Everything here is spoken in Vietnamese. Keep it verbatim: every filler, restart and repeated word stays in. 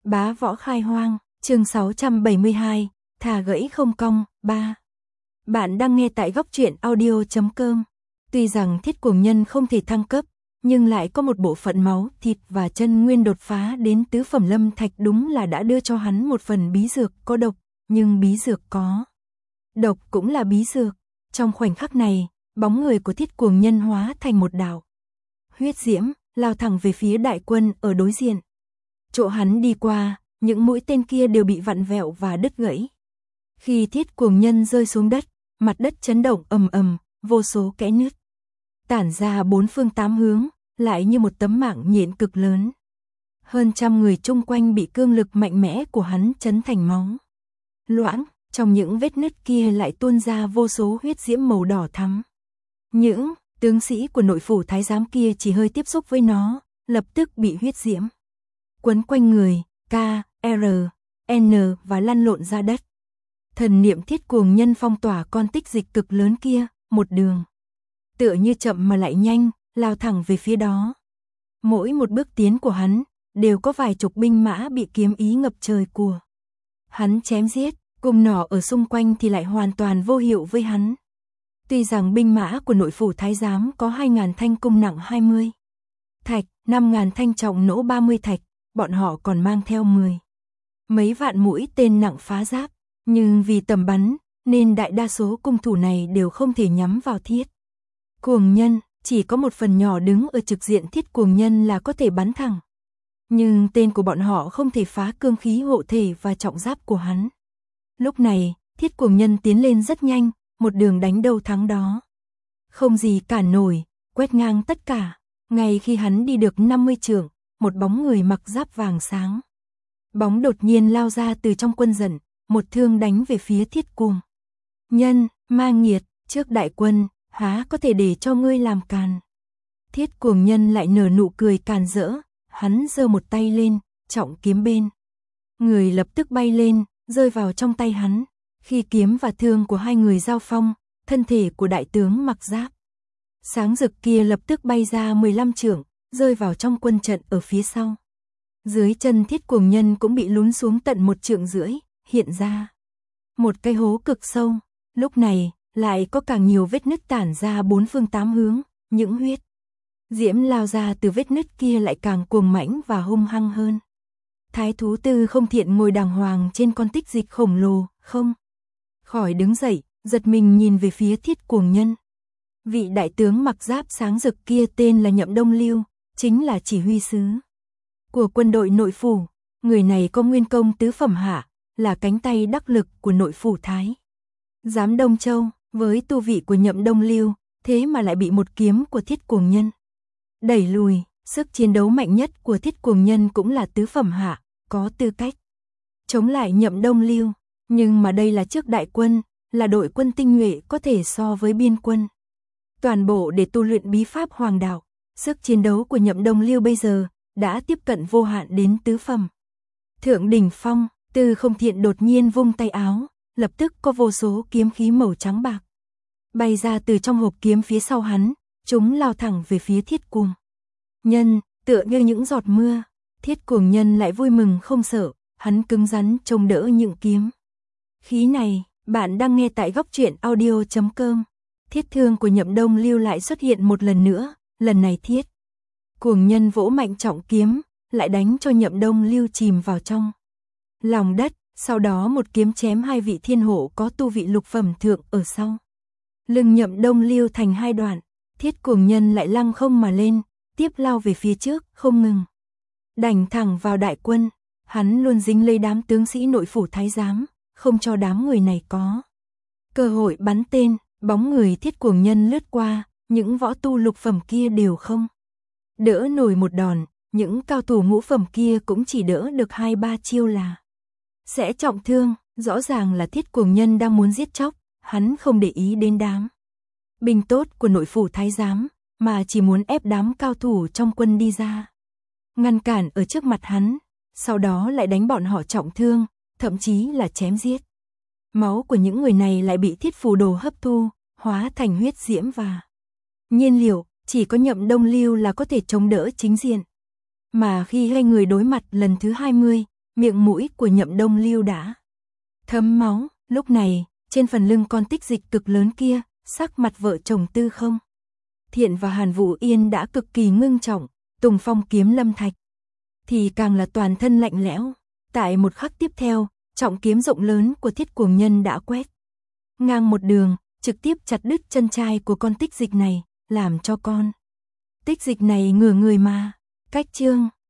Bá võ khai hoang, chương sáu trăm bảy mươi hai, thà gãy không cong, ba. Bạn đang nghe tại góc truyện audio chấm com. Tuy rằng Thiết Cuồng Nhân không thể thăng cấp, nhưng lại có một bộ phận máu, thịt và chân nguyên đột phá đến tứ phẩm lâm thạch, đúng là đã đưa cho hắn một phần bí dược có độc, nhưng bí dược có độc cũng là bí dược. Trong khoảnh khắc này, bóng người của Thiết Cuồng Nhân hóa thành một đạo huyết diễm, lao thẳng về phía đại quân ở đối diện. Chỗ hắn đi qua, những mũi tên kia đều bị vặn vẹo và đứt gãy. Khi Thiết Cuồng Nhân rơi xuống đất, mặt đất chấn động ầm ầm, vô số kẽ nứt tản ra bốn phương tám hướng, lại như một tấm mạng nhện cực lớn. Hơn trăm người chung quanh bị cương lực mạnh mẽ của hắn chấn thành máu loãng, trong những vết nứt kia lại tuôn ra vô số huyết diễm màu đỏ thắm. Những tướng sĩ của nội phủ thái giám kia chỉ hơi tiếp xúc với nó, lập tức bị huyết diễm quấn quanh người, K, R, N và lăn lộn ra đất. Thần niệm Thiết Cuồng Nhân phong tỏa con tích dịch cực lớn kia, một đường tựa như chậm mà lại nhanh, lao thẳng về phía đó. Mỗi một bước tiến của hắn đều có vài chục binh mã bị kiếm ý ngập trời của hắn chém giết, cung nỏ ở xung quanh thì lại hoàn toàn vô hiệu với hắn. Tuy rằng binh mã của nội phủ thái giám có hai ngàn thanh cung nặng hai mươi thạch, năm ngàn thanh trọng nỗ ba mươi thạch, bọn họ còn mang theo mười mấy vạn mũi tên nặng phá giáp, nhưng vì tầm bắn nên đại đa số cung thủ này đều không thể nhắm vào Thiết Cuồng Nhân, chỉ có một phần nhỏ đứng ở trực diện Thiết Cuồng Nhân là có thể bắn thẳng. Nhưng tên của bọn họ không thể phá cương khí hộ thể và trọng giáp của hắn. Lúc này, Thiết Cuồng Nhân tiến lên rất nhanh, một đường đánh đâu thắng đó. Không gì cản nổi, quét ngang tất cả. Ngay khi hắn đi được năm mươi trượng, một bóng người mặc giáp vàng sáng bóng đột nhiên lao ra từ trong quân trận, một thương đánh về phía Thiết Cuồng Nhân. Ma nghiệt, trước đại quân, há có thể để cho ngươi làm càn. Thiết Cuồng Nhân lại nở nụ cười càn rỡ, hắn giơ một tay lên, trọng kiếm bên người lập tức bay lên, rơi vào trong tay hắn. Khi kiếm và thương của hai người giao phong, thân thể của đại tướng mặc giáp sáng rực kia lập tức bay ra mười lăm trượng, rơi vào trong quân trận ở phía sau. Dưới chân Thiết Cuồng Nhân cũng bị lún xuống tận một trượng rưỡi, hiện ra một cái hố cực sâu. Lúc này, lại có càng nhiều vết nứt tản ra bốn phương tám hướng, những huyết diễm lao ra từ vết nứt kia lại càng cuồng mãnh và hung hăng hơn. Thái thú Tư Không Thiện ngồi đàng hoàng trên con tích dịch khổng lồ, không khỏi đứng dậy, giật mình nhìn về phía Thiết Cuồng Nhân. Vị đại tướng mặc giáp sáng rực kia tên là Nhậm Đông Lưu, chính là chỉ huy sứ của quân đội nội phủ. Người này có nguyên công tứ phẩm hạ, là cánh tay đắc lực của nội phủ thái giám Đông Châu. Với tu vị của Nhậm Đông Lưu, thế mà lại bị một kiếm của Thiết Cuồng Nhân đẩy lùi. Sức chiến đấu mạnh nhất của Thiết Cuồng Nhân cũng là tứ phẩm hạ, có tư cách chống lại Nhậm Đông Lưu. Nhưng mà đây là trước đại quân, là đội quân tinh nhuệ có thể so với biên quân toàn bộ để tu luyện bí pháp hoàng đạo. Sức chiến đấu của Nhậm Đông Lưu bây giờ đã tiếp cận vô hạn đến tứ phẩm thượng đỉnh phong. Tư Không Thiện đột nhiên vung tay áo, lập tức có vô số kiếm khí màu trắng bạc bay ra từ trong hộp kiếm phía sau hắn, chúng lao thẳng về phía Thiết Cuồng Nhân, tựa như những giọt mưa. Thiết Cuồng Nhân lại vui mừng không sợ, hắn cứng rắn chống đỡ những kiếm khí này. Bạn đang nghe tại góc truyện audio chấm com. Thiết thương của Nhậm Đông Lưu lại xuất hiện một lần nữa, lần này Thiết Cuồng Nhân vỗ mạnh trọng kiếm, lại đánh cho Nhậm Đông Lưu chìm vào trong lòng đất. Sau đó một kiếm chém hai vị thiên hộ có tu vị lục phẩm thượng ở sau lưng Nhậm Đông Lưu thành hai đoạn. Thiết Cuồng Nhân lại lăng không mà lên, tiếp lao về phía trước, không ngừng đánh thẳng vào đại quân. Hắn luôn dính lấy đám tướng sĩ nội phủ thái giám, không cho đám người này có cơ hội bắn tên. Bóng người Thiết Cuồng Nhân lướt qua, những võ tu lục phẩm kia đều không đỡ nổi một đòn, những cao thủ ngũ phẩm kia cũng chỉ đỡ được hai ba chiêu là sẽ trọng thương. Rõ ràng là Thiết Cuồng Nhân đang muốn giết chóc, hắn không để ý đến đám binh tốt của nội phủ thái giám, mà chỉ muốn ép đám cao thủ trong quân đi ra ngăn cản ở trước mặt hắn, sau đó lại đánh bọn họ trọng thương, thậm chí là chém giết. Máu của những người này lại bị Thiết Phù Đồ hấp thu, hóa thành huyết diễm và nhiên liệu. Chỉ có Nhậm Đông Lưu là có thể chống đỡ chính diện. Mà khi hai người đối mặt lần thứ hai mươi, miệng mũi của Nhậm Đông Lưu đã thấm máu, lúc này, trên phần lưng con tích dịch cực lớn kia, sắc mặt vợ chồng Tư Không Thiện và Hàn Vũ Yên đã cực kỳ ngưng trọng, Tùng Phong kiếm lâm thạch thì càng là toàn thân lạnh lẽo. Tại một khắc tiếp theo, trọng kiếm rộng lớn của Thiết Cuồng Nhân đã quét ngang một đường, trực tiếp chặt đứt chân trai của con tích dịch này, làm cho con tích dịch này ngửa người mà cách chương